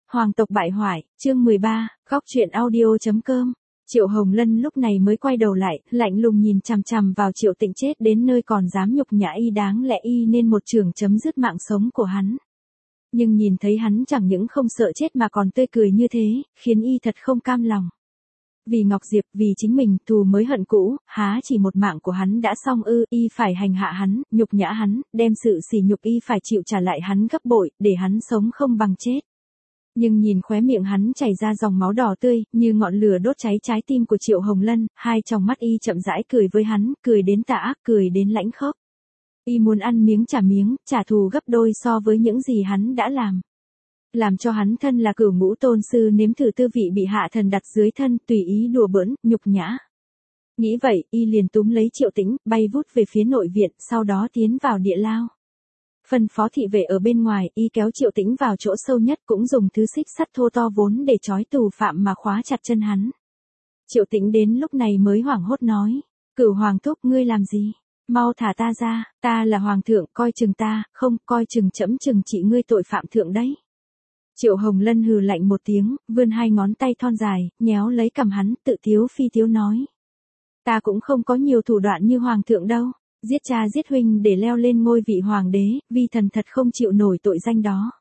Hoàng tộc bại hoại, chương 13, góc truyện audio.com. Triệu Hồng Lân lúc này mới quay đầu lại, lạnh lùng nhìn chằm chằm vào Triệu Tĩnh chết đến nơi còn dám nhục nhã y, đáng lẽ y nên một trường chấm dứt mạng sống của hắn. Nhưng nhìn thấy hắn chẳng những không sợ chết mà còn tươi cười như thế, khiến y thật không cam lòng. Vì Ngọc Diệp, vì chính mình, thù mới hận cũ, há chỉ một mạng của hắn đã xong ư? Y phải hành hạ hắn, nhục nhã hắn, đem sự sỉ nhục y phải chịu trả lại hắn gấp bội, để hắn sống không bằng chết. Nhưng nhìn khóe miệng hắn chảy ra dòng máu đỏ tươi, như ngọn lửa đốt cháy trái tim của Triệu Hồng Lân, hai tròng mắt y chậm rãi cười với hắn, cười đến tà ác, cười đến lãnh khốc. Y muốn ăn miếng, trả thù gấp đôi so với những gì hắn đã làm. Làm cho hắn thân là Cửu Ngũ Tôn Sư nếm thử tư vị bị hạ thần đặt dưới thân, tùy ý đùa bỡn, nhục nhã. Nghĩ vậy, y liền túm lấy Triệu Tĩnh, bay vút về phía nội viện, sau đó tiến vào địa lao. Phân phó thị vệ ở bên ngoài, y kéo Triệu Tĩnh vào chỗ sâu nhất, cũng dùng thứ xích sắt thô to vốn để trói tù phạm mà khóa chặt chân hắn. Triệu Tĩnh đến lúc này mới hoảng hốt nói, Cửu Hoàng thúc, ngươi làm gì? Mau thả ta ra, ta là Hoàng thượng, coi chừng ta, không, coi chừng trẫm trừng trị ngươi tội phạm thượng đấy. Triệu Hồng Lân hừ lạnh một tiếng, vươn hai ngón tay thon dài, nhéo lấy cằm hắn, tự tiếu phi tiếu nói. Ta cũng không có nhiều thủ đoạn như Hoàng thượng đâu. Giết cha giết huynh để leo lên ngôi vị hoàng đế, vi thần thật không chịu nổi tội danh đó.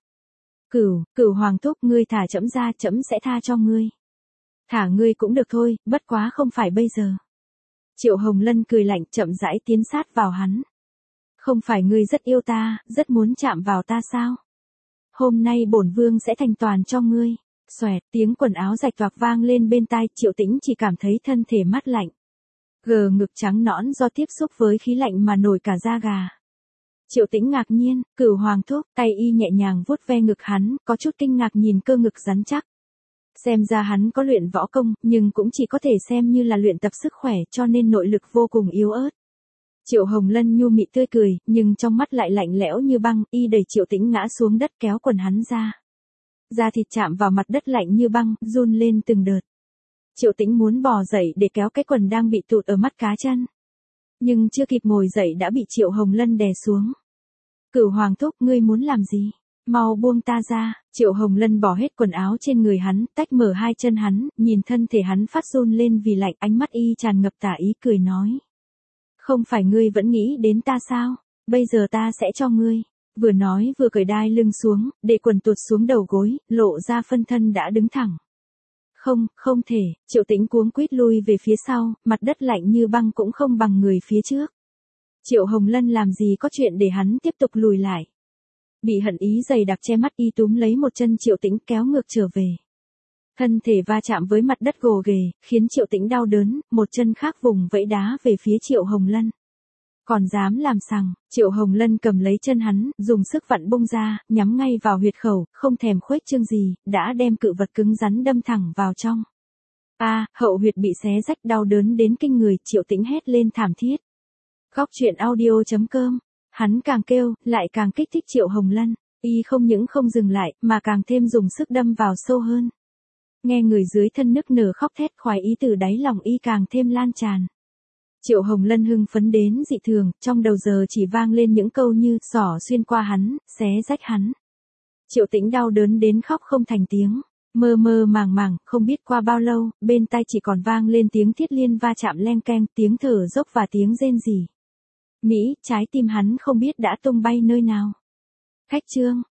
Cửu Hoàng thúc, ngươi thả trẫm ra, trẫm sẽ tha cho ngươi. Thả ngươi cũng được thôi, bất quá không phải bây giờ. Triệu Hồng Lân cười lạnh, chậm rãi tiến sát vào hắn. Không phải ngươi rất yêu ta, rất muốn chạm vào ta sao? Hôm nay bổn vương sẽ thành toàn cho ngươi. Xoẹt, tiếng quần áo rạch toạc vang lên bên tai, Triệu Tĩnh chỉ cảm thấy thân thể mát lạnh. Ngực trắng nõn do tiếp xúc với khí lạnh mà nổi cả da gà. Triệu Tĩnh ngạc nhiên, Cửu Hoàng thúc, tay y nhẹ nhàng vuốt ve ngực hắn, có chút kinh ngạc nhìn cơ ngực rắn chắc. Xem ra hắn có luyện võ công, nhưng cũng chỉ có thể xem như là luyện tập sức khỏe, cho nên nội lực vô cùng yếu ớt. Triệu Hồng Lân nhu mị tươi cười, nhưng trong mắt lại lạnh lẽo như băng, y đẩy Triệu Tĩnh ngã xuống đất, kéo quần hắn ra. Da thịt chạm vào mặt đất lạnh như băng, run lên từng đợt. Triệu Tĩnh muốn bò dậy để kéo cái quần đang bị tụt ở mắt cá chân. Nhưng chưa kịp ngồi dậy đã bị Triệu Hồng Lân đè xuống. Cửu Hoàng thúc, ngươi muốn làm gì? Mau buông ta ra. Triệu Hồng Lân bỏ hết quần áo trên người hắn, tách mở hai chân hắn, nhìn thân thể hắn phát run lên vì lạnh, ánh mắt y tràn ngập tà ý, cười nói. Không phải ngươi vẫn nghĩ đến ta sao? Bây giờ ta sẽ cho ngươi. Vừa nói vừa cởi đai lưng xuống, để quần tuột xuống đầu gối, lộ ra phân thân đã đứng thẳng. Không thể, Triệu Tĩnh cuống quýt lui về phía sau, mặt đất lạnh như băng cũng không bằng người phía trước. Triệu Hồng Lân làm gì có chuyện để hắn tiếp tục lùi lại. Bị hận ý dày đặc che mắt, y túm lấy một chân Triệu Tĩnh kéo ngược trở về. Thân thể va chạm với mặt đất gồ ghề, khiến Triệu Tĩnh đau đớn, một chân khác vùng vẫy đá về phía Triệu Hồng Lân. Còn dám làm sằng, Triệu Hồng Lân cầm lấy chân hắn, dùng sức vặn bung ra, nhắm ngay vào huyệt khẩu, không thèm khuếch trương gì, đã đem cự vật cứng rắn đâm thẳng vào trong. Hậu huyệt bị xé rách, đau đớn đến kinh người, Triệu Tĩnh hét lên thảm thiết. Góc truyện audio.com. Hắn càng kêu, lại càng kích thích Triệu Hồng Lân, y không những không dừng lại, mà càng thêm dùng sức đâm vào sâu hơn. Nghe người dưới thân nức nở khóc thét, khoái ý từ đáy lòng y càng thêm lan tràn. Triệu Hồng Lân hưng phấn đến dị thường, trong đầu giờ chỉ vang lên những câu như, xỏ xuyên qua hắn, xé rách hắn. Triệu Tĩnh đau đớn đến khóc không thành tiếng, mơ mơ màng màng, không biết qua bao lâu, bên tai chỉ còn vang lên tiếng thiết liên va chạm leng keng, tiếng thở dốc và tiếng rên rỉ. Trái tim hắn không biết đã tung bay nơi nào. Khách trương,